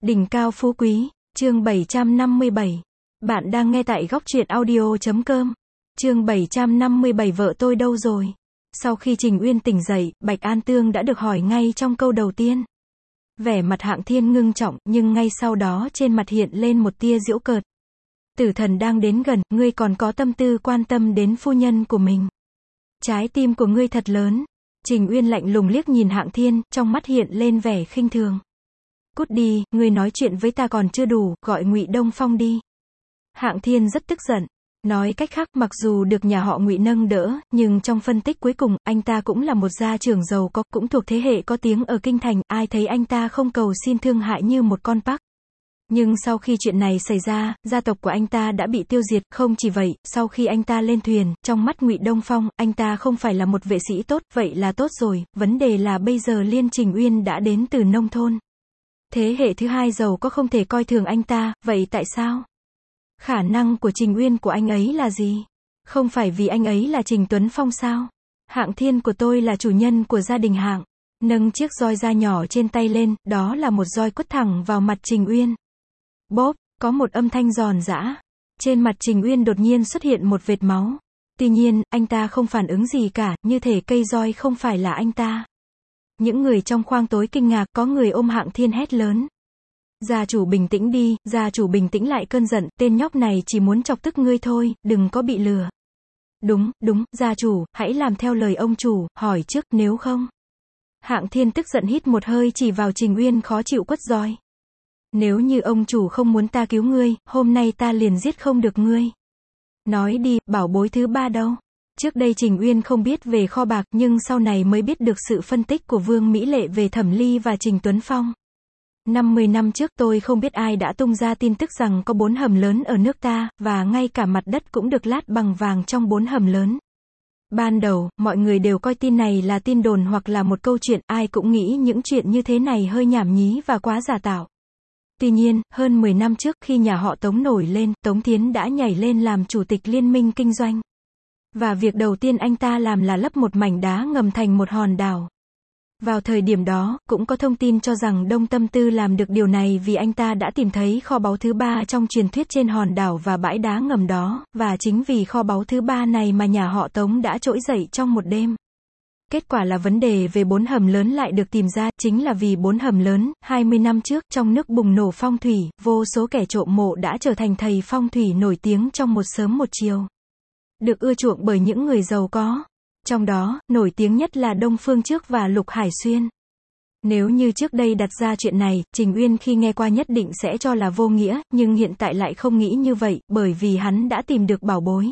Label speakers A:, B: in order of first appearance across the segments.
A: Đỉnh cao phú quý, chương 757. Bạn đang nghe tại góc truyện audio.com. Chương 757 vợ tôi đâu rồi? Sau khi Trình Uyên tỉnh dậy, Bạch An Tương đã được hỏi ngay trong câu đầu tiên. Vẻ mặt Hạng Thiên ngưng trọng, nhưng ngay sau đó trên mặt hiện lên một tia giễu cợt. Tử thần đang đến gần, ngươi còn có tâm tư quan tâm đến phu nhân của mình. Trái tim của ngươi thật lớn. Trình Uyên lạnh lùng liếc nhìn Hạng Thiên, trong mắt hiện lên vẻ khinh thường. Cút đi, ngươi nói chuyện với ta còn chưa đủ, gọi Ngụy Đông Phong đi. Hạng Thiên rất tức giận. Nói cách khác, mặc dù được nhà họ Ngụy nâng đỡ, nhưng trong phân tích cuối cùng, anh ta cũng là một gia trưởng giàu có, cũng thuộc thế hệ có tiếng ở kinh thành, ai thấy anh ta không cầu xin thương hại như một con pắc. Nhưng sau khi chuyện này xảy ra, gia tộc của anh ta đã bị tiêu diệt, không chỉ vậy, sau khi anh ta lên thuyền, trong mắt Ngụy Đông Phong, anh ta không phải là một vệ sĩ tốt, vậy là tốt rồi, vấn đề là bây giờ Liên Trình Uyên đã đến từ nông thôn. Thế hệ thứ hai giàu có không thể coi thường anh ta, vậy tại sao? Khả năng của Trình Uyên của anh ấy là gì? Không phải vì anh ấy là Trình Tuấn Phong sao? Hạng Thiên của tôi là chủ nhân của gia đình Hạng. Nâng chiếc roi da nhỏ trên tay lên, đó là một roi quất thẳng vào mặt Trình Uyên. Bốp, có một âm thanh giòn giã. Trên mặt Trình Uyên đột nhiên xuất hiện một vệt máu. Tuy nhiên, anh ta không phản ứng gì cả, như thể cây roi không phải là anh ta. Những người trong khoang tối kinh ngạc, có người ôm Hạng Thiên hét lớn. Gia chủ bình tĩnh đi, gia chủ bình tĩnh lại cơn giận, tên nhóc này chỉ muốn chọc tức ngươi thôi, đừng có bị lừa. Đúng, gia chủ, hãy làm theo lời ông chủ, hỏi trước, nếu không. Hạng Thiên tức giận hít một hơi chỉ vào Trình Uyên khó chịu quất roi. Nếu như ông chủ không muốn ta cứu ngươi, hôm nay ta liền giết không được ngươi. Nói đi, bảo bối thứ ba đâu? Trước đây Trình Uyên không biết về kho bạc, nhưng sau này mới biết được sự phân tích của Vương Mỹ Lệ về Thẩm Ly và Trình Tuấn Phong. 50 năm trước tôi không biết ai đã tung ra tin tức rằng có 4 hầm lớn ở nước ta, và ngay cả mặt đất cũng được lát bằng vàng trong 4 hầm lớn. Ban đầu, mọi người đều coi tin này là tin đồn hoặc là một câu chuyện, ai cũng nghĩ những chuyện như thế này hơi nhảm nhí và quá giả tạo. Tuy nhiên, hơn 10 năm trước khi nhà họ Tống nổi lên, Tống Thiến đã nhảy lên làm chủ tịch liên minh kinh doanh. Và việc đầu tiên anh ta làm là lấp một mảnh đá ngầm thành một hòn đảo. Vào thời điểm đó, cũng có thông tin cho rằng Đông Tâm Tư làm được điều này vì anh ta đã tìm thấy kho báu thứ ba trong truyền thuyết trên hòn đảo và bãi đá ngầm đó, và chính vì kho báu thứ ba này mà nhà họ Tống đã trỗi dậy trong một đêm. Kết quả là vấn đề về 4 hầm lớn lại được tìm ra, chính là vì 4 hầm lớn, 20 năm trước, trong nước bùng nổ phong thủy, vô số kẻ trộm mộ đã trở thành thầy phong thủy nổi tiếng trong một sớm một chiều. Được ưa chuộng bởi những người giàu có. Trong đó, nổi tiếng nhất là Đông Phương Trước và Lục Hải Xuyên. Nếu như trước đây đặt ra chuyện này, Trình Uyên khi nghe qua nhất định sẽ cho là vô nghĩa, nhưng hiện tại lại không nghĩ như vậy, bởi vì hắn đã tìm được bảo bối.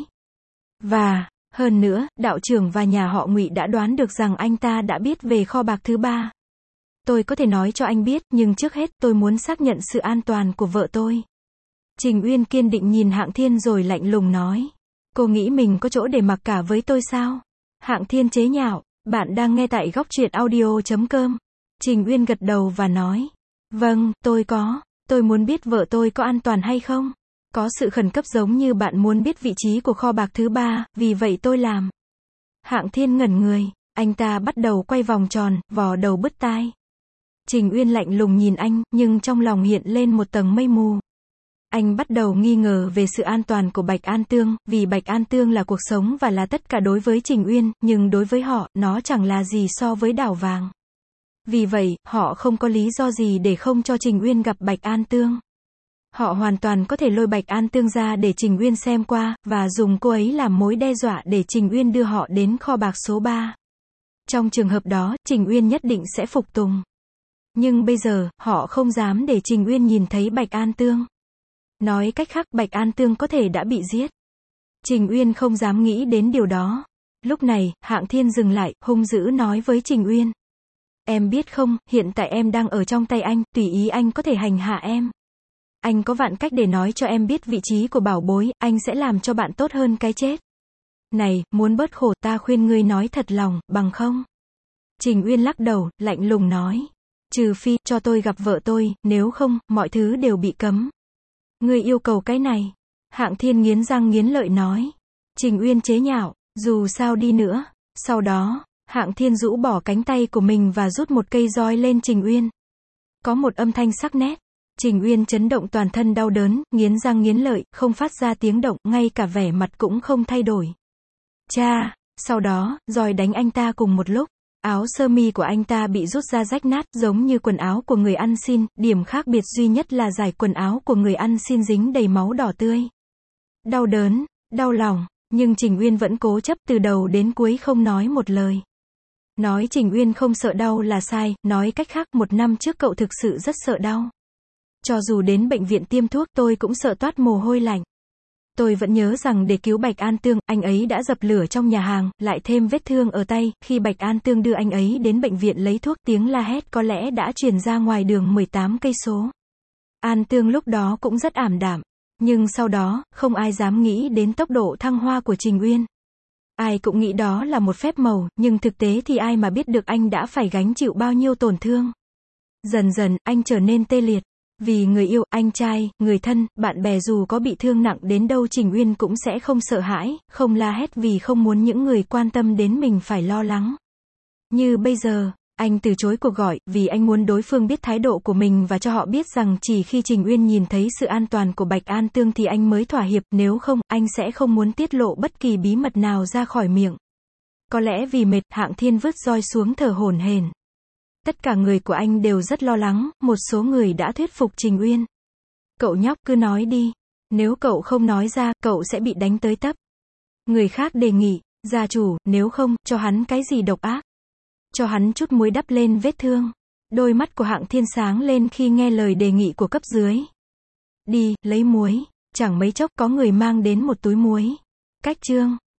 A: Và, hơn nữa, đạo trưởng và nhà họ Ngụy đã đoán được rằng anh ta đã biết về kho bạc thứ ba. Tôi có thể nói cho anh biết, nhưng trước hết tôi muốn xác nhận sự an toàn của vợ tôi. Trình Uyên kiên định nhìn Hạng Thiên rồi lạnh lùng nói. Cô nghĩ mình có chỗ để mặc cả với tôi sao? Hạng Thiên chế nhạo, bạn đang nghe tại góc truyện audio.com. Trình Uyên gật đầu và nói. Vâng, tôi muốn biết vợ tôi có an toàn hay không? Có sự khẩn cấp giống như bạn muốn biết vị trí của kho bạc thứ ba, vì vậy tôi làm. Hạng Thiên ngẩn người, anh ta bắt đầu quay vòng tròn, vò đầu bứt tai. Trình Uyên lạnh lùng nhìn anh, nhưng trong lòng hiện lên một tầng mây mù. Anh bắt đầu nghi ngờ về sự an toàn của Bạch An Tương, vì Bạch An Tương là cuộc sống và là tất cả đối với Trình Uyên, nhưng đối với họ, nó chẳng là gì so với đảo vàng. Vì vậy, họ không có lý do gì để không cho Trình Uyên gặp Bạch An Tương. Họ hoàn toàn có thể lôi Bạch An Tương ra để Trình Uyên xem qua, và dùng cô ấy làm mối đe dọa để Trình Uyên đưa họ đến kho bạc số 3. Trong trường hợp đó, Trình Uyên nhất định sẽ phục tùng. Nhưng bây giờ, họ không dám để Trình Uyên nhìn thấy Bạch An Tương. Nói cách khác, Bạch An Tương có thể đã bị giết. Trình Uyên không dám nghĩ đến điều đó. Lúc này, Hạng Thiên dừng lại, hung dữ nói với Trình Uyên. Em biết không, hiện tại em đang ở trong tay anh, tùy ý anh có thể hành hạ em. Anh có vạn cách để nói cho em biết vị trí của bảo bối, anh sẽ làm cho bạn tốt hơn cái chết. Này, muốn bớt khổ ta khuyên ngươi nói thật lòng, bằng không? Trình Uyên lắc đầu, lạnh lùng nói. Trừ phi, cho tôi gặp vợ tôi, nếu không, mọi thứ đều bị cấm. Ngươi yêu cầu cái này. Hạng Thiên nghiến răng nghiến lợi nói. Trình Uyên chế nhạo, dù sao đi nữa. Sau đó, Hạng Thiên rũ bỏ cánh tay của mình và rút một cây roi lên Trình Uyên. Có một âm thanh sắc nét. Trình Uyên chấn động toàn thân đau đớn, nghiến răng nghiến lợi, không phát ra tiếng động, ngay cả vẻ mặt cũng không thay đổi. Cha! Sau đó, rồi đánh anh ta cùng một lúc. Áo sơ mi của anh ta bị rút ra rách nát, giống như quần áo của người ăn xin, điểm khác biệt duy nhất là dải quần áo của người ăn xin dính đầy máu đỏ tươi. Đau đớn, đau lòng, nhưng Trình Uyên vẫn cố chấp từ đầu đến cuối không nói một lời. Nói Trình Uyên không sợ đau là sai, nói cách khác 1 năm trước cậu thực sự rất sợ đau. Cho dù đến bệnh viện tiêm thuốc tôi cũng sợ toát mồ hôi lạnh. Tôi vẫn nhớ rằng để cứu Bạch An Tương, anh ấy đã dập lửa trong nhà hàng, lại thêm vết thương ở tay, khi Bạch An Tương đưa anh ấy đến bệnh viện lấy thuốc, tiếng la hét có lẽ đã truyền ra ngoài đường 18 cây số. An Tương lúc đó cũng rất ảm đạm, nhưng sau đó, không ai dám nghĩ đến tốc độ thăng hoa của Trình Uyên. Ai cũng nghĩ đó là một phép màu, nhưng thực tế thì ai mà biết được anh đã phải gánh chịu bao nhiêu tổn thương. Dần dần, anh trở nên tê liệt. Vì người yêu, anh trai, người thân, bạn bè dù có bị thương nặng đến đâu Trình Uyên cũng sẽ không sợ hãi, không la hét vì không muốn những người quan tâm đến mình phải lo lắng. Như bây giờ, anh từ chối cuộc gọi, vì anh muốn đối phương biết thái độ của mình và cho họ biết rằng chỉ khi Trình Uyên nhìn thấy sự an toàn của Bạch An Tương thì anh mới thỏa hiệp, nếu không, anh sẽ không muốn tiết lộ bất kỳ bí mật nào ra khỏi miệng. Có lẽ vì mệt, Hạng Thiên vứt roi xuống thở hổn hển. Tất cả người của anh đều rất lo lắng, một số người đã thuyết phục Trình Uyên. Cậu nhóc cứ nói đi. Nếu cậu không nói ra, cậu sẽ bị đánh tới tấp. Người khác đề nghị, gia chủ, nếu không, cho hắn cái gì độc ác. Cho hắn chút muối đắp lên vết thương. Đôi mắt của Hạng Thiên sáng lên khi nghe lời đề nghị của cấp dưới. Đi, lấy muối. Chẳng mấy chốc có người mang đến một túi muối. Cách chương.